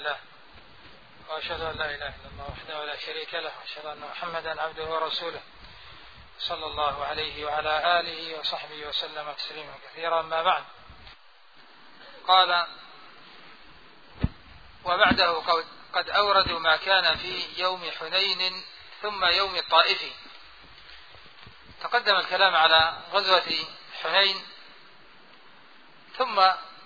لله، وأشهد أن لا إله إلا الله وحده لا شريك له، وأشهد أن محمدا عبده ورسوله صلى الله عليه وعلى آله وصحبه وسلم تسليما كثيرا. ما بعد، قال: وبعده قد أوردوا ما كان في يوم حنين ثم يوم الطائف. تقدم الكلام على غزوة حنين، ثم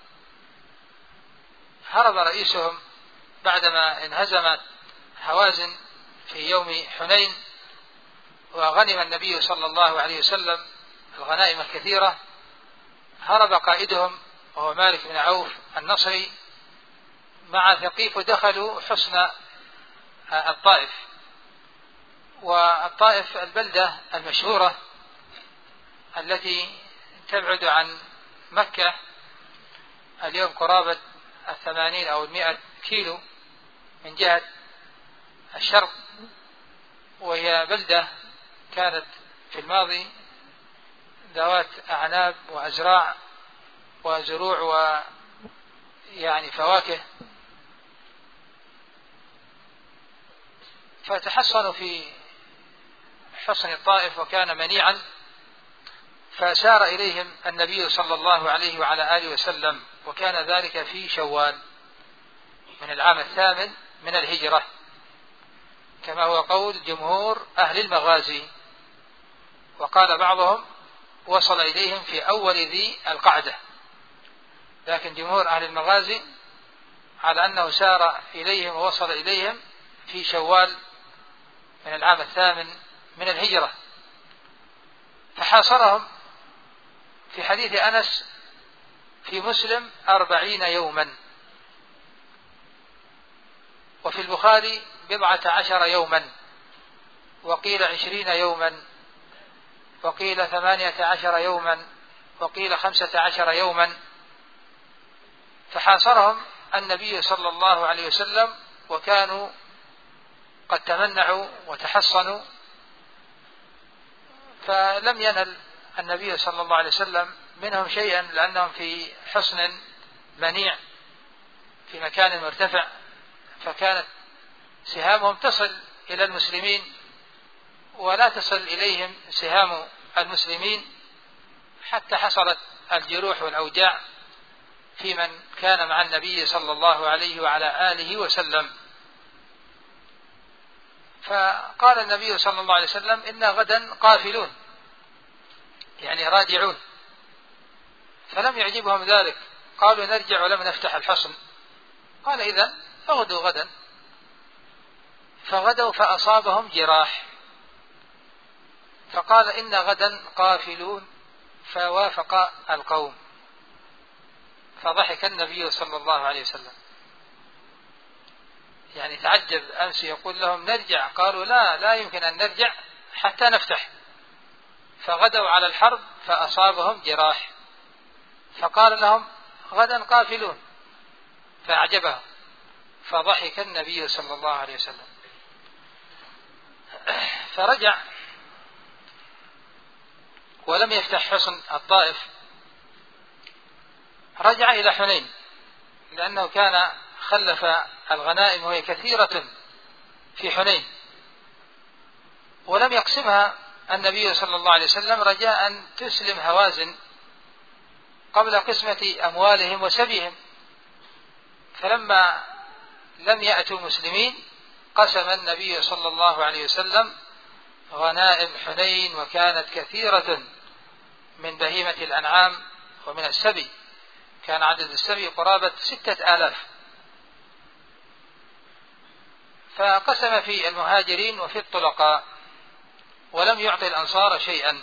هرب رئيسهم بعدما انهزمت هوازن في يوم حنين، وغنم النبي صلى الله عليه وسلم الغنائم الكثيرة. هرب قائدهم وهو مالك بن عوف النصري مع ثقيف، ودخلوا حصن الطائف. والطائف البلدة المشهورة التي تبعد عن مكة اليوم قرابة 80 أو 100 كيلو من جهة الشرق، وهي بلدة كانت في الماضي ذوات أعناب وأزراع وزروع ويعني فواكه، فتحصنوا في حصن الطائف وكان منيعا. فسار إليهم النبي صلى الله عليه وعلى آله وسلم، وكان ذلك في شوال من العام 8 من الهجرة، كما هو قول جمهور أهل المغازي. وقال بعضهم وصل إليهم في أول ذي القعدة، لكن جمهور أهل المغازي على أنه سار إليهم ووصل إليهم في شوال من العام 8 من الهجرة. فحاصرهم في حديث أنس في مسلم 40 يوما، وفي البخاري 14 يوما، وقيل 20 يوما، وقيل 18 يوما، وقيل 15 يوما. فحاصرهم النبي صلى الله عليه وسلم، وكانوا قد تمنعوا وتحصنوا، فلم ينل النبي صلى الله عليه وسلم منهم شيئا، لأنهم في حصن منيع في مكان مرتفع، فكانت سهامهم تصل إلى المسلمين ولا تصل إليهم سهام المسلمين، حتى حصلت الجروح والأوجاع في من كان مع النبي صلى الله عليه وعلى آله وسلم. فقال النبي صلى الله عليه وسلم: إنا غدا قافلون، يعني راجعون. فلم يعجبهم ذلك، قالوا: نرجع ولم نفتح الحصن. قال: إذن فغدوا غدا. فغدوا فأصابهم جراح، فقال: إن غدا قافلون، فوافق القوم. فضحك النبي صلى الله عليه وسلم، يعني تعجب. أمس يقول لهم نرجع، قالوا: لا يمكن أن نرجع حتى نفتح. فغدوا على الحرب فأصابهم جراح، فقال لهم: غدا قافلون، فأعجبهم. فضحك النبي صلى الله عليه وسلم، فرجع ولم يفتح حصن الطائف. رجع إلى حنين، لأنه كان خلف الغنائم وهي كثيرة في حنين، ولم يقسمها النبي صلى الله عليه وسلم رجاء أن تسلم هوازن قبل قسمة أموالهم وسبيهم. فلما لم يأتوا مسلمين قسم النبي صلى الله عليه وسلم غنائم حنين، وكانت كثيرة من بهيمة الأنعام ومن السبي، كان عدد السبي قرابة 6000. فقسم في المهاجرين وفي الطلقاء، ولم يعطي الأنصار شيئا.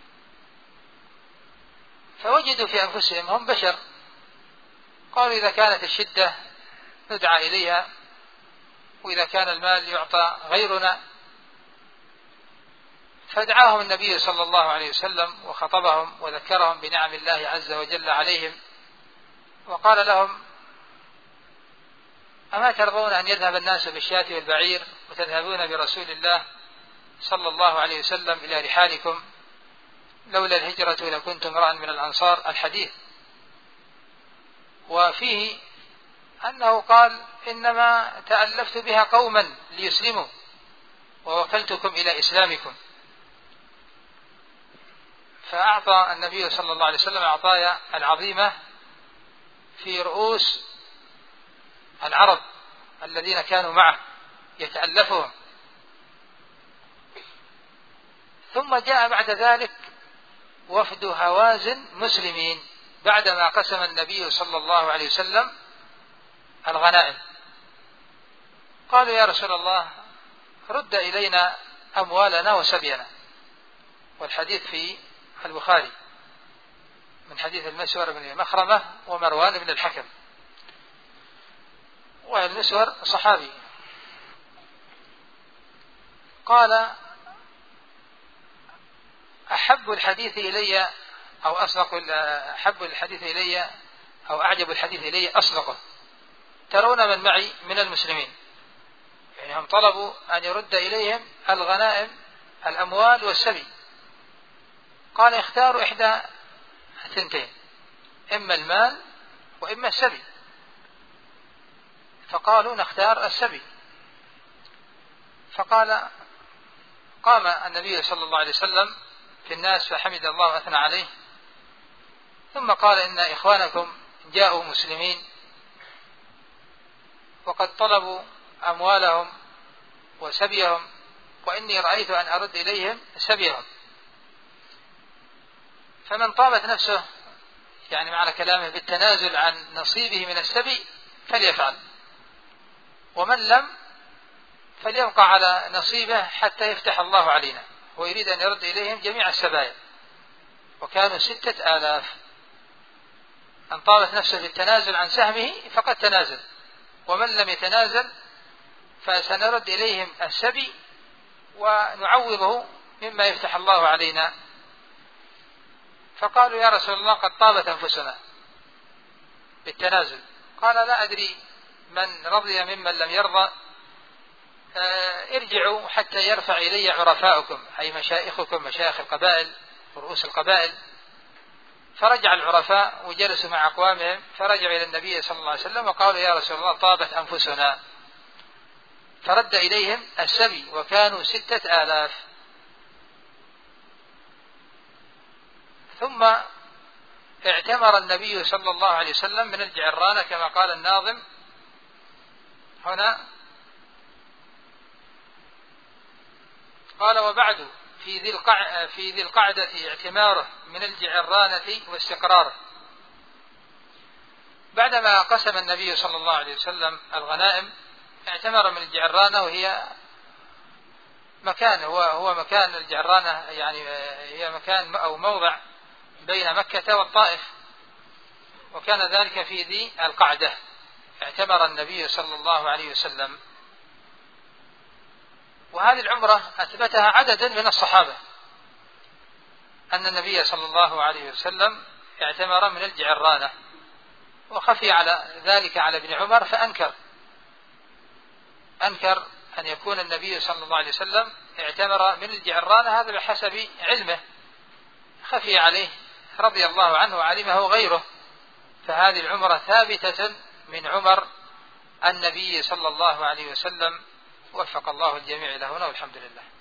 فوجدوا في أنفسهم، هم بشر، قالوا: إذا كانت الشدة ندعى إليها، وإذا كان المال يعطى غيرنا. فدعاهم النبي صلى الله عليه وسلم وخطبهم وذكرهم بنعم الله عز وجل عليهم، وقال لهم: أما ترضون أن يذهب الناس بالشاة والبعير وتذهبون برسول الله صلى الله عليه وسلم إلى رحالكم؟ لولا الهجرة لكنت امرأ من الأنصار. الحديث. وفيه أنه قال إنما تألفت بها قوما ليسلموا ووكلتكم إلى إسلامكم. فأعطى النبي صلى الله عليه وسلم عطايا العظيمة في رؤوس العرب الذين كانوا معه يتألفهم. ثم جاء بعد ذلك وفد هوازن مسلمين بعدما قسم النبي صلى الله عليه وسلم الغنائم. قالوا يا رسول الله رد إلينا أموالنا وسبينا. والحديث في البخاري من حديث المسور بن مخرمة ومروان بن الحكم، والمسور صحابي. قال أحب الحديث إلي أو أصدق أحب الحديث إلي أو أعجب الحديث إلي أصدقه، ترون من معي من المسلمين، يعني هم طلبوا أن يرد إليهم الغنائم الأموال والسبي. قال اختاروا إحدى ثنتين، إما المال وإما السبي. فقالوا نختار السبي. قام النبي صلى الله عليه وسلم في الناس فحمد الله وأثنى عليه، ثم قال إن إخوانكم جاءوا مسلمين وقد طلبوا أموالهم وسبيهم، وإني رأيت أن أرد إليهم سبيهم. فمن طابت نفسه يعني معنى كلامه بالتنازل عن نصيبه من السبي فليفعل، ومن لم فليبقى على نصيبه حتى يفتح الله علينا. ويريد أن يرد إليهم جميع السبايا، وكانوا 6000. أن طابت نفسه بالتنازل عن سهمه فقد تنازل، ومن لم يتنازل فسنرد إليهم السبي ونعوضه مما يفتح الله علينا. فقالوا يا رسول الله قد طابت أنفسنا بالتنازل. قال لا أدري من رضي ممن لم يرضى، ارجعوا حتى يرفع إلي عرفاؤكم، أي مشايخكم، مشايخ القبائل ورؤوس القبائل. فرجع العرفاء وجلسوا مع أقوامهم، فرجعوا إلى النبي صلى الله عليه وسلم وقالوا يا رسول الله طابت أنفسنا. فرد إليهم السبي وكانوا 6000. ثم اعتمر النبي صلى الله عليه وسلم من الجعرانة كما قال الناظم هنا. قال وبعد في ذي القعدة اعتماره من الجعرانة واستقراره. بعدما قسم النبي صلى الله عليه وسلم الغنائم اعتمر من الجعرانة، وهي مكان هو مكان الجعرانة، يعني هي مكان أو موضع بين مكة والطائف، وكان ذلك في ذي القعدة اعتمر النبي صلى الله عليه وسلم. وهذه العمرة أثبتها عدد من الصحابة، أن النبي صلى الله عليه وسلم اعتمر من الجعرانة، وخفي على ذلك على ابن عمر فأنكر أن يكون النبي صلى الله عليه وسلم اعتمر من الجعرانة، هذا بحسب علمه، خفي عليه رضي الله عنه وعلمه غيره. فهذه العمرة ثابتة من عمر النبي صلى الله عليه وسلم. وفق الله الجميع إلى هنا، والحمد لله.